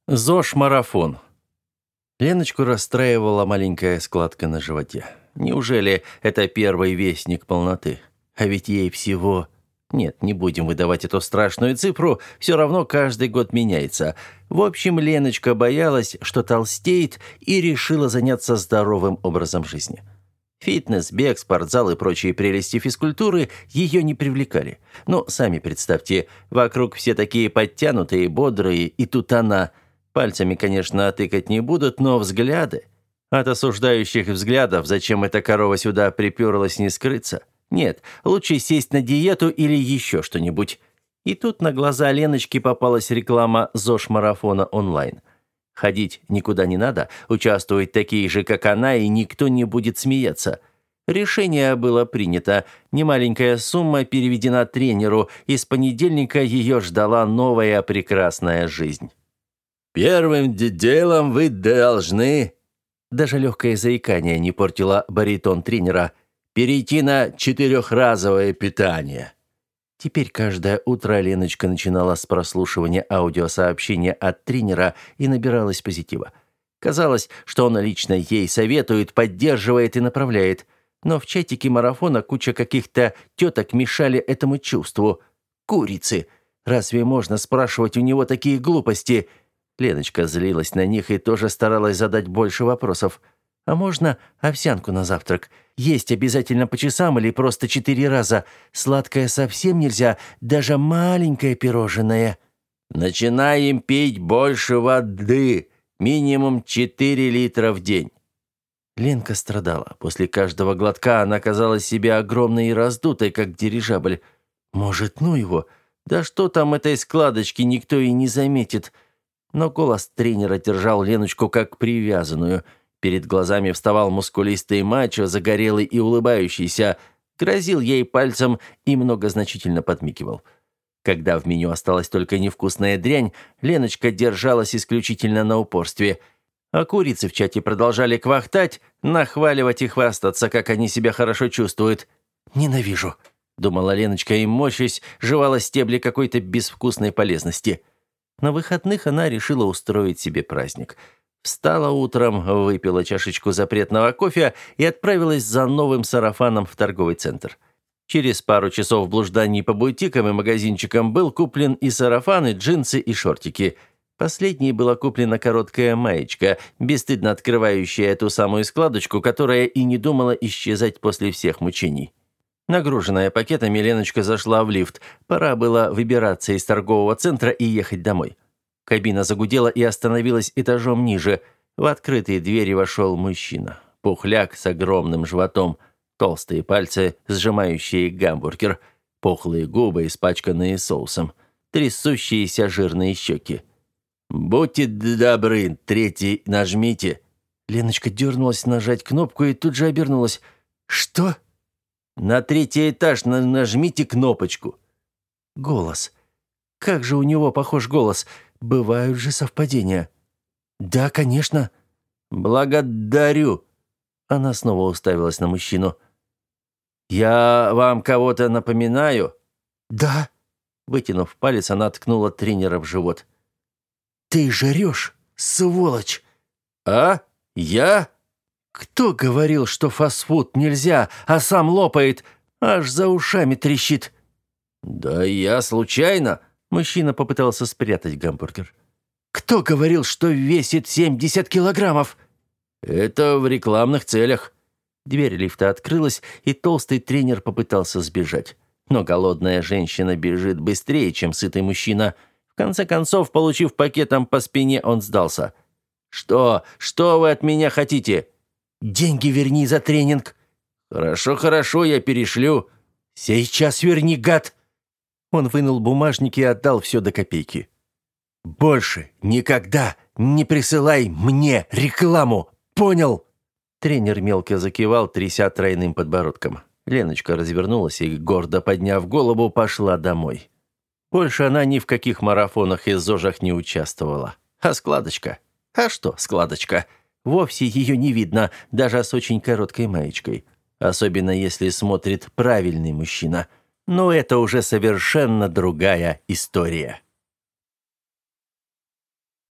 ЗОЖ-марафон. Леночку расстраивала маленькая складка на животе. Неужели это первый вестник полноты? А ведь ей всего... Нет, не будем выдавать эту страшную цифру, все равно каждый год меняется. В общем, Леночка боялась, что толстеет, и решила заняться здоровым образом жизни. Фитнес, бег, спортзал и прочие прелести физкультуры ее не привлекали. Но сами представьте, вокруг все такие подтянутые, бодрые, и тут она... Пальцами, конечно, тыкать не будут, но взгляды... От осуждающих взглядов, зачем эта корова сюда приперлась, не скрыться. Нет, лучше сесть на диету или еще что-нибудь. И тут на глаза Леночки попалась реклама ЗОЖ-марафона онлайн. Ходить никуда не надо, участвуют такие же, как она, и никто не будет смеяться. Решение было принято. Немаленькая сумма переведена тренеру, и с понедельника ее ждала новая прекрасная жизнь. «Первым делом вы должны...» Даже легкое заикание не портило баритон тренера. «Перейти на 4-разовое питание». Теперь каждое утро Леночка начинала с прослушивания аудиосообщения от тренера и набиралась позитива. Казалось, что он лично ей советует, поддерживает и направляет. Но в чатике марафона куча каких-то теток мешали этому чувству. Курицы! Разве можно спрашивать у него такие глупости? Леночка злилась на них и тоже старалась задать больше вопросов. А можно овсянку на завтрак? Есть обязательно по часам или просто 4 раза? Сладкое совсем нельзя, даже маленькое пирожное. Начинаем пить больше воды. Минимум 4 литра в день. Ленка страдала. После каждого глотка она казалась себе огромной и раздутой, как дирижабль. Может, ну его? Да что там этой складочки, никто и не заметит. Но голос тренера держал Леночку как привязанную. Перед глазами вставал мускулистый мачо, загорелый и улыбающийся, грозил ей пальцем и многозначительно подмигивал. Когда в меню осталась только невкусная дрянь, Леночка держалась исключительно на упорстве. А курицы в чате продолжали квахтать, нахваливать и хвастаться, как они себя хорошо чувствуют. «Ненавижу», — думала Леночка и, морщась, жевала стебли какой-то безвкусной полезности. На выходных она решила устроить себе праздник. Встала утром, выпила чашечку запретного кофе и отправилась за новым сарафаном в торговый центр. Через пару часов блужданий по бутикам и магазинчикам был куплен и сарафан, и джинсы, и шортики. Последней была куплена короткая маечка, бесстыдно открывающая ту самую складочку, которая и не думала исчезать после всех мучений. Нагруженная пакетами, Леночка зашла в лифт. Пора было выбираться из торгового центра и ехать домой. Кабина загудела и остановилась этажом ниже. В открытые двери вошел мужчина. Пухляк с огромным животом, толстые пальцы, сжимающие гамбургер, пухлые губы, испачканные соусом, трясущиеся жирные щеки. «Будьте добры, 3 нажмите». Леночка дернулась нажать кнопку и тут же обернулась. «Что?» «На 3 этаж нажмите кнопочку». Голос. Как же у него похож голос. Бывают же совпадения. «Да, конечно». «Благодарю». Она снова уставилась на мужчину. «Я вам кого-то напоминаю?» «Да». Вытянув палец, она ткнула тренера в живот. «Ты жрешь, сволочь!» «А? Я?» «Кто говорил, что фастфуд нельзя, а сам лопает? Аж за ушами трещит». «Да я случайно...» Мужчина попытался спрятать гамбургер. «Кто говорил, что весит 70 килограммов?» «Это в рекламных целях». Дверь лифта открылась, и толстый тренер попытался сбежать. Но голодная женщина бежит быстрее, чем сытый мужчина. В конце концов, получив пакетом по спине, он сдался. «Что? Что вы от меня хотите?» «Деньги верни за тренинг». «Хорошо, я перешлю». «Сейчас верни, гад!» Он вынул бумажник и отдал все до копейки. «Больше никогда не присылай мне рекламу, понял?» Тренер мелко закивал, тряся тройным подбородком. Леночка развернулась и, гордо подняв голову, пошла домой. Больше она ни в каких марафонах и ЗОЖах не участвовала. А складочка? А что складочка? Вовсе ее не видно, даже с очень короткой маечкой. Особенно если смотрит правильный мужчина. Но это уже совершенно другая история.